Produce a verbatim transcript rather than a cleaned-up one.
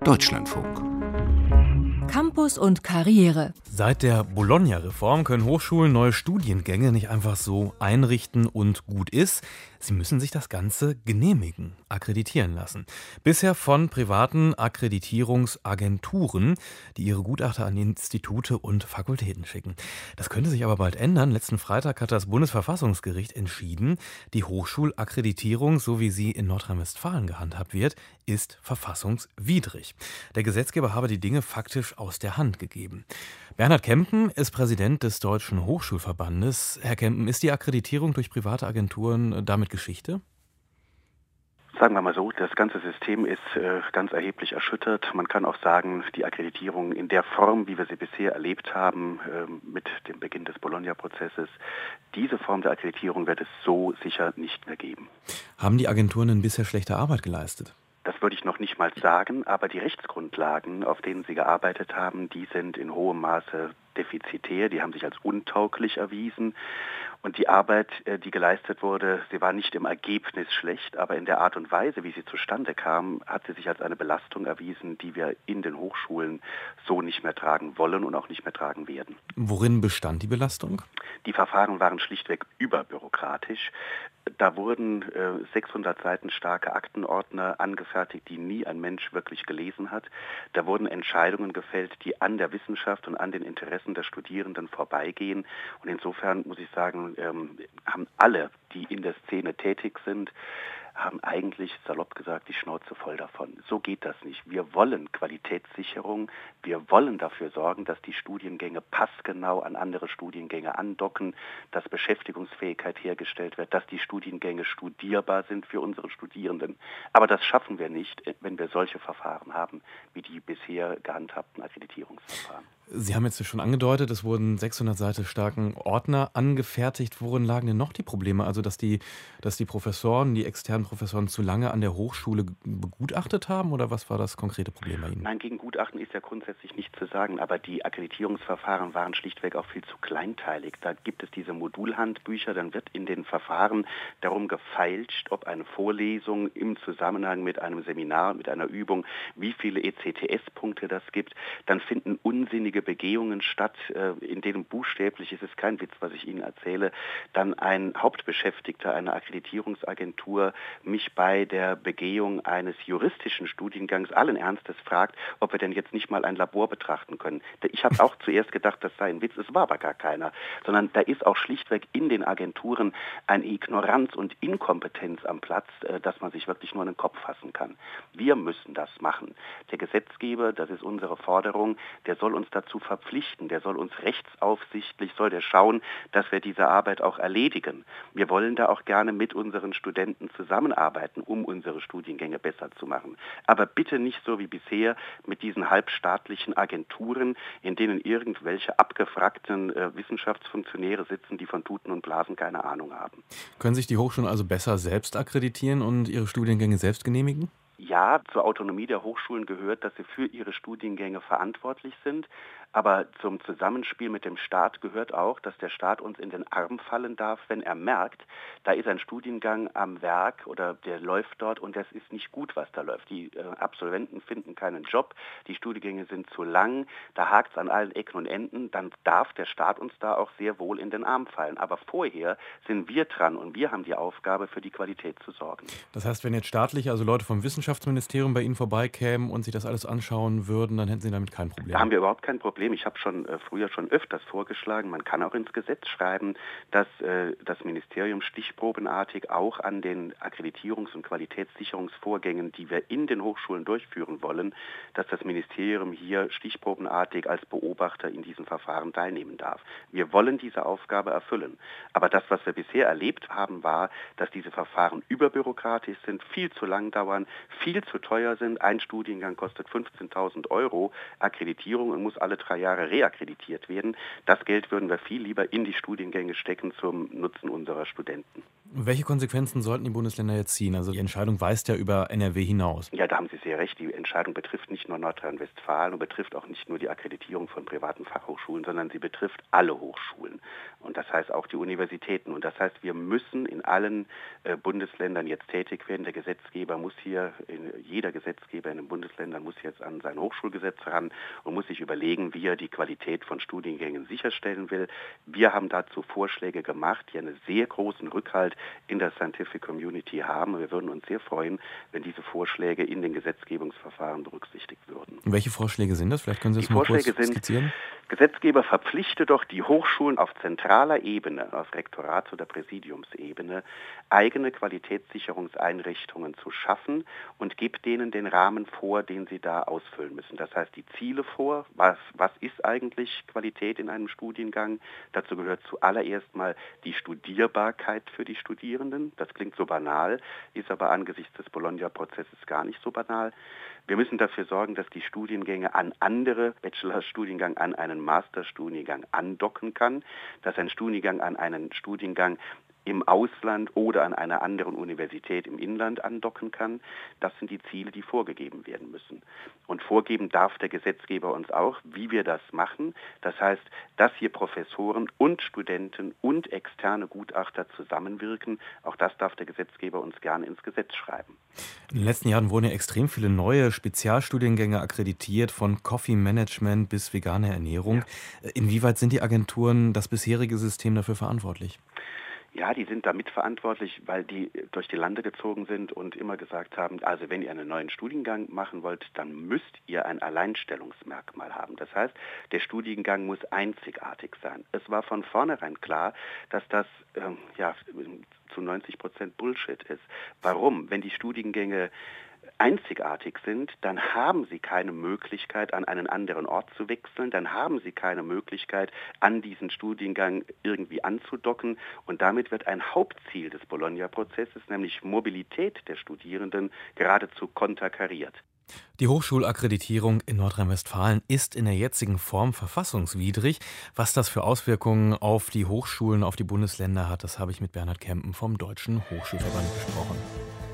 Deutschlandfunk. Campus und Karriere. Seit der Bologna-Reform können Hochschulen neue Studiengänge nicht einfach so einrichten und gut ist. Sie müssen sich das Ganze genehmigen, akkreditieren lassen. Bisher von privaten Akkreditierungsagenturen, die ihre Gutachter an Institute und Fakultäten schicken. Das könnte sich aber bald ändern. Letzten Freitag hat das Bundesverfassungsgericht entschieden, die Hochschulakkreditierung, so wie sie in Nordrhein-Westfalen gehandhabt wird, ist verfassungswidrig. Der Gesetzgeber habe die Dinge faktisch aus der Hand gegeben. Bernhard Kempen ist Präsident des Deutschen Hochschulverbandes. Herr Kempen, ist die Akkreditierung durch private Agenturen damit Geschichte? Sagen wir mal so, das ganze System ist äh, ganz erheblich erschüttert. Man kann auch sagen, die Akkreditierung in der Form, wie wir sie bisher erlebt haben, äh, mit dem Beginn des Bologna-Prozesses, diese Form der Akkreditierung wird es so sicher nicht mehr geben. Haben die Agenturen denn bisher schlechte Arbeit geleistet? Das würde ich noch nicht mal sagen, aber die Rechtsgrundlagen, auf denen sie gearbeitet haben, die sind in hohem Maße defizitär, die haben sich als untauglich erwiesen. Und die Arbeit, die geleistet wurde, sie war nicht im Ergebnis schlecht, aber in der Art und Weise, wie sie zustande kam, hat sie sich als eine Belastung erwiesen, die wir in den Hochschulen so nicht mehr tragen wollen und auch nicht mehr tragen werden. Worin bestand die Belastung? Die Verfahren waren schlichtweg überbürokratisch. Da wurden äh, sechshundert Seiten starke Aktenordner angefertigt, die nie ein Mensch wirklich gelesen hat. Da wurden Entscheidungen gefällt, die an der Wissenschaft und an den Interessen der Studierenden vorbeigehen. Und insofern muss ich sagen, ähm, haben alle, die in der Szene tätig sind, haben eigentlich, salopp gesagt, die Schnauze voll davon. So geht das nicht. Wir wollen Qualitätssicherung. Wir wollen dafür sorgen, dass die Studiengänge passgenau an andere Studiengänge andocken, dass Beschäftigungsfähigkeit hergestellt wird, dass die Studiengänge studierbar sind für unsere Studierenden. Aber das schaffen wir nicht, wenn wir solche Verfahren haben, wie die bisher gehandhabten Akkreditierungsverfahren. Sie haben jetzt schon angedeutet, es wurden sechshundert Seiten starken Ordner angefertigt. Worin lagen denn noch die Probleme? Also, dass die, dass die Professoren, die externen Professoren zu lange an der Hochschule begutachtet haben? Oder was war das konkrete Problem bei Ihnen? Nein, gegen Gutachten ist ja grundsätzlich nichts zu sagen, aber die Akkreditierungsverfahren waren schlichtweg auch viel zu kleinteilig. Da gibt es diese Modulhandbücher, dann wird in den Verfahren darum gefeilscht, ob eine Vorlesung im Zusammenhang mit einem Seminar, mit einer Übung, wie viele E C T S-Punkte das gibt. Dann finden unsinnige Begehungen statt, in denen buchstäblich, es ist kein Witz, was ich Ihnen erzähle, dann ein Hauptbeschäftigter einer Akkreditierungsagentur mich bei der Begehung eines juristischen Studiengangs allen Ernstes fragt, ob wir denn jetzt nicht mal ein Labor betrachten können. Ich habe auch zuerst gedacht, das sei ein Witz, es war aber gar keiner, sondern da ist auch schlichtweg in den Agenturen eine Ignoranz und Inkompetenz am Platz, dass man sich wirklich nur an den Kopf fassen kann. Wir müssen das machen. Der Gesetzgeber, das ist unsere Forderung, der soll uns dazu verpflichten, der soll uns rechtsaufsichtlich, soll der schauen, dass wir diese Arbeit auch erledigen. Wir wollen da auch gerne mit unseren Studenten zusammenarbeiten, um unsere Studiengänge besser zu machen. Aber bitte nicht so wie bisher mit diesen halbstaatlichen Agenturen, in denen irgendwelche abgefragten äh, Wissenschaftsfunktionäre sitzen, die von Tuten und Blasen keine Ahnung haben. Können sich die Hochschulen also besser selbst akkreditieren und ihre Studiengänge selbst genehmigen? Ja, zur Autonomie der Hochschulen gehört, dass sie für ihre Studiengänge verantwortlich sind. Aber zum Zusammenspiel mit dem Staat gehört auch, dass der Staat uns in den Arm fallen darf, wenn er merkt, da ist ein Studiengang am Werk oder der läuft dort und das ist nicht gut, was da läuft. Die äh, Absolventen finden keinen Job, die Studiengänge sind zu lang, da hakt es an allen Ecken und Enden, dann darf der Staat uns da auch sehr wohl in den Arm fallen. Aber vorher sind wir dran und wir haben die Aufgabe, für die Qualität zu sorgen. Das heißt, wenn jetzt staatliche, also Leute vom Wissenschaftsministerium bei Ihnen vorbeikämen und sich das alles anschauen würden, dann hätten Sie damit kein Problem? Da haben wir überhaupt kein Problem. Ich habe schon äh, früher schon öfters vorgeschlagen, man kann auch ins Gesetz schreiben, dass äh, das Ministerium stichprobenartig auch an den Akkreditierungs- und Qualitätssicherungsvorgängen, die wir in den Hochschulen durchführen wollen, dass das Ministerium hier stichprobenartig als Beobachter in diesen Verfahren teilnehmen darf. Wir wollen diese Aufgabe erfüllen. Aber das, was wir bisher erlebt haben, war, dass diese Verfahren überbürokratisch sind, viel zu lang dauern, viel zu teuer sind. Ein Studiengang kostet fünfzehntausend Euro Akkreditierung und muss alle drei Jahre reakkreditiert werden. Das Geld würden wir viel lieber in die Studiengänge stecken zum Nutzen unserer Studenten. Welche Konsequenzen sollten die Bundesländer jetzt ziehen? Also die Entscheidung weist ja über N R W hinaus. Ja, da haben Sie sehr recht. Die Entscheidung betrifft nicht nur Nordrhein-Westfalen und betrifft auch nicht nur die Akkreditierung von privaten Fachhochschulen, sondern sie betrifft alle Hochschulen. Und das heißt auch die Universitäten. Und das heißt, wir müssen in allen äh, Bundesländern jetzt tätig werden. Der Gesetzgeber muss hier, in, jeder Gesetzgeber in den Bundesländern muss jetzt an sein Hochschulgesetz ran und muss sich überlegen, wie er die Qualität von Studiengängen sicherstellen will. Wir haben dazu Vorschläge gemacht, die einen sehr großen Rückhalt in der Scientific Community haben. Wir würden uns sehr freuen, wenn diese Vorschläge in den Gesetzgebungsverfahren berücksichtigt würden. Und welche Vorschläge sind das? Vielleicht können Sie das die mal Vorschläge kurz sind, skizzieren. Gesetzgeber verpflichte doch die Hochschulen auf zentraler Ebene, auf Rektorats- oder Präsidiumsebene, eigene Qualitätssicherungseinrichtungen zu schaffen und gibt denen den Rahmen vor, den sie da ausfüllen müssen. Das heißt, die Ziele vor, was, was ist eigentlich Qualität in einem Studiengang? Dazu gehört zuallererst mal die Studierbarkeit für die Studierenden. Das klingt so banal, ist aber angesichts des Bologna-Prozesses gar nicht so banal. Wir müssen dafür sorgen, dass die Studiengänge an andere Bachelorstudiengang, an einen Masterstudiengang andocken kann, dass ein Studiengang an einen Studiengang im Ausland oder an einer anderen Universität im Inland andocken kann. Das sind die Ziele, die vorgegeben werden müssen. Und vorgeben darf der Gesetzgeber uns auch, wie wir das machen. Das heißt, dass hier Professoren und Studenten und externe Gutachter zusammenwirken. Auch das darf der Gesetzgeber uns gerne ins Gesetz schreiben. In den letzten Jahren wurden ja extrem viele neue Spezialstudiengänge akkreditiert, von Coffee Management bis vegane Ernährung. Ja. Inwieweit sind die Agenturen, das bisherige System dafür verantwortlich? Ja, die sind da mitverantwortlich, weil die durch die Lande gezogen sind und immer gesagt haben, also wenn ihr einen neuen Studiengang machen wollt, dann müsst ihr ein Alleinstellungsmerkmal haben. Das heißt, der Studiengang muss einzigartig sein. Es war von vornherein klar, dass das ähm, ja, zu neunzig Prozent Bullshit ist. Warum? Wenn die Studiengänge einzigartig sind, dann haben sie keine Möglichkeit, an einen anderen Ort zu wechseln, dann haben sie keine Möglichkeit, an diesen Studiengang irgendwie anzudocken und damit wird ein Hauptziel des Bologna-Prozesses, nämlich Mobilität der Studierenden, geradezu konterkariert. Die Hochschulakkreditierung in Nordrhein-Westfalen ist in der jetzigen Form verfassungswidrig. Was das für Auswirkungen auf die Hochschulen, auf die Bundesländer hat, das habe ich mit Bernhard Kempen vom Deutschen Hochschulverband besprochen.